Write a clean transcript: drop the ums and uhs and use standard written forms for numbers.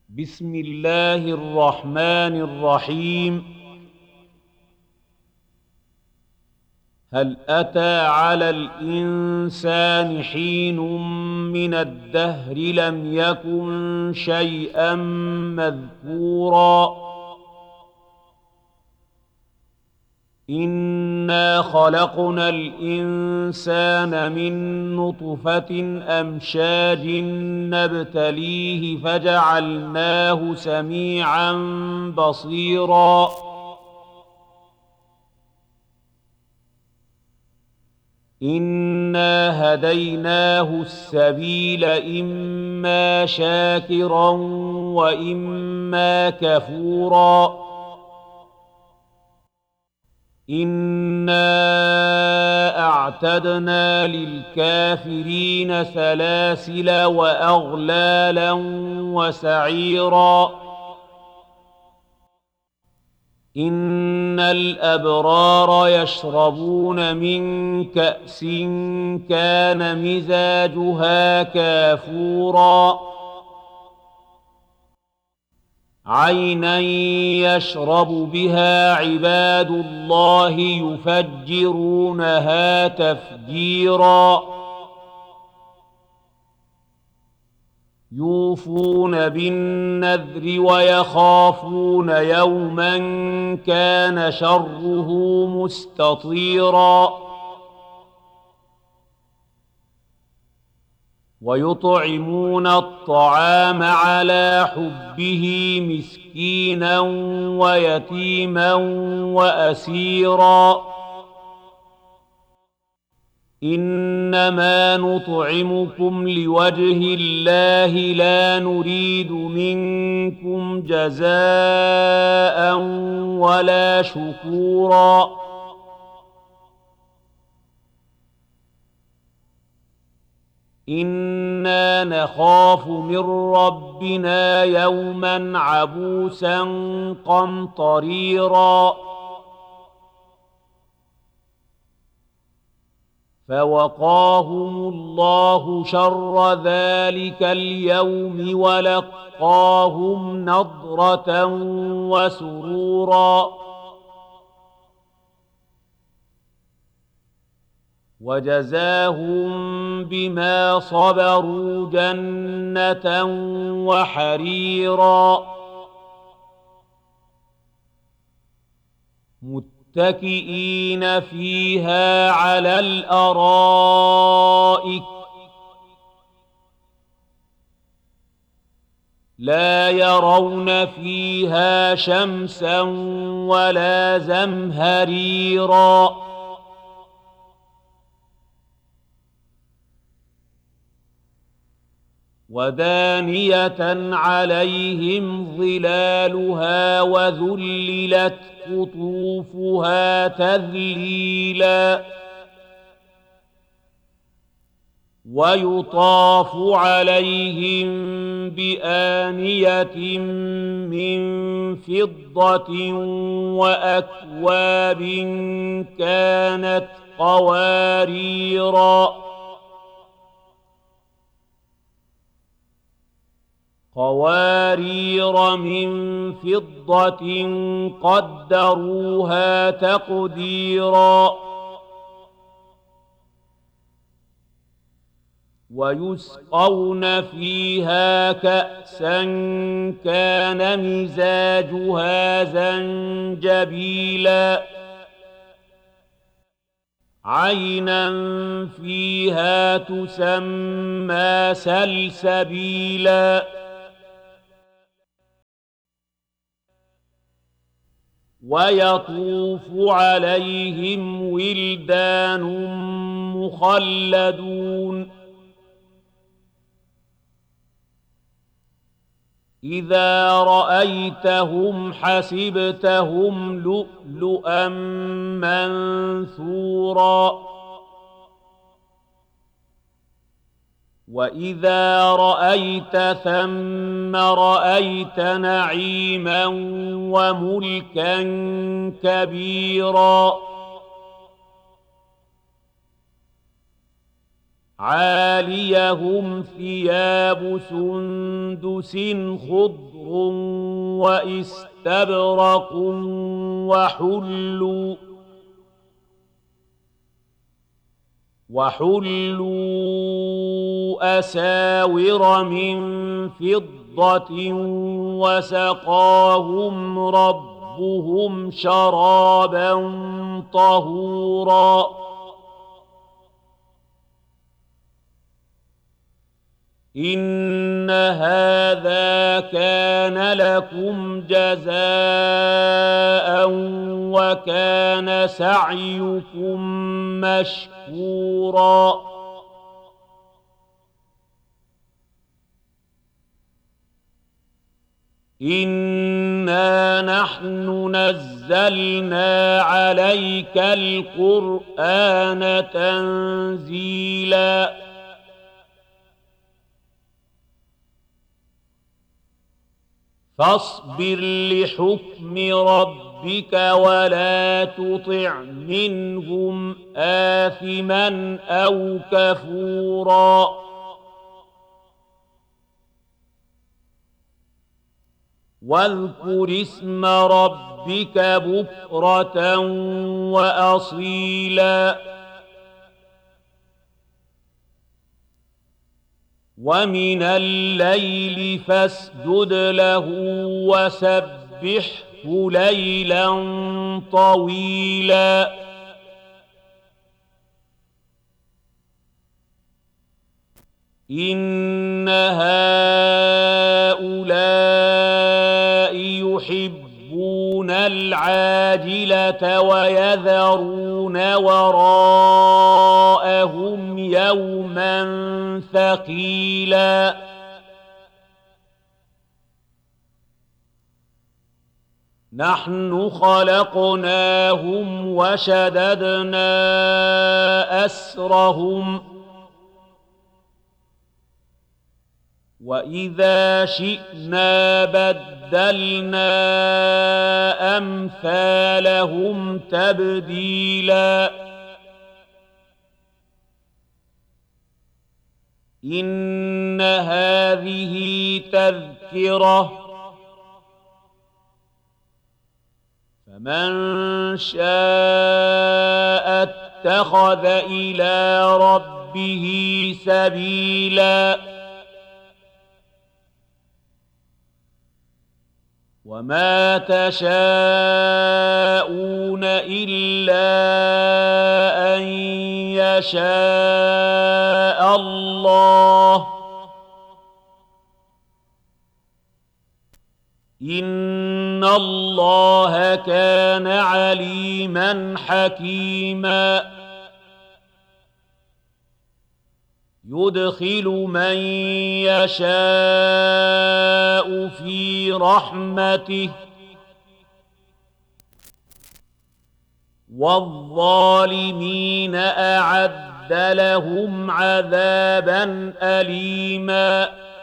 بسم الله الرحمن الرحيم. هل أتى على الإنسان حين من الدهر لم يكن شيئا مذكورا. إنا خلقنا الإنسان من نطفة أمشاج نبتليه فجعلناه سميعا بصيرا. إنا هديناه السبيل إما شاكرا وإما كفورا. إنا أعتدنا للكافرين سلاسل وأغلالا وسعيرا. إن الأبرار يشربون من كأس كان مزاجها كافورا. عينا يشرب بها عباد الله يفجرونها تفجيرا. يوفون بالنذر ويخافون يوما كان شره مستطيرا. ويطعمون الطعام على حبه مسكينا ويتيما وأسيرا. إنما نطعمكم لوجه الله لا نريد منكم جزاء ولا شكورا. إنا نخاف من ربنا يوما عبوسا قمطريرا. فوقاهم الله شر ذلك اليوم ولقاهم نضرة وسرورا. وجزاهم بما صبروا جنة وحريرا. متكئين فيها على الأرائك لا يرون فيها شمسا ولا زمهريرا. ودانية عليهم ظلالها وذللت قطوفها تذليلا. ويطاف عليهم بآنية من فضة وأكواب كانت قوارير من فضة قدروها تقديرا. ويسقون فيها كأسا كان مزاجها زنجبيلا. عينا فيها تسمى سلسبيلا. ويطوف عليهم ولدان مخلدون إذا رأيتهم حسبتهم لؤلؤا منثورا. وإذا رأيت ثم رأيت نعيما وملكا كبيرا. عاليهم ثياب سندس خضر واستبرق وحلوا أساور من فضة وسقاهم ربهم شرابا طهورا إن هذا كان لكم جزاء وكان سعيكم مشكورا إنا نحن نزلنا عليك القرآن تنزيلا فاصبر لحكم ربك ولا تطع منهم آثما أو كفورا واذكر اسم ربك بكرة وأصيلا ومن الليل فاسجد له وسبحه ليلا طويلا إن هؤلاء يحبون العاجلة ويذرون وراءهم يوما ثقيلا نحن خلقناهم وشددنا أسرهم وإذا شئنا بدلنا أمثالهم تبديلا إن هذه تذكرة فمن شاء اتخذ إلى ربه سبيلا وما تشاءون إلا أن يشاء الله إن الله كان عليما حكيما يدخل من يشاء في رحمته والظالمين أعد لهم عذابا أليما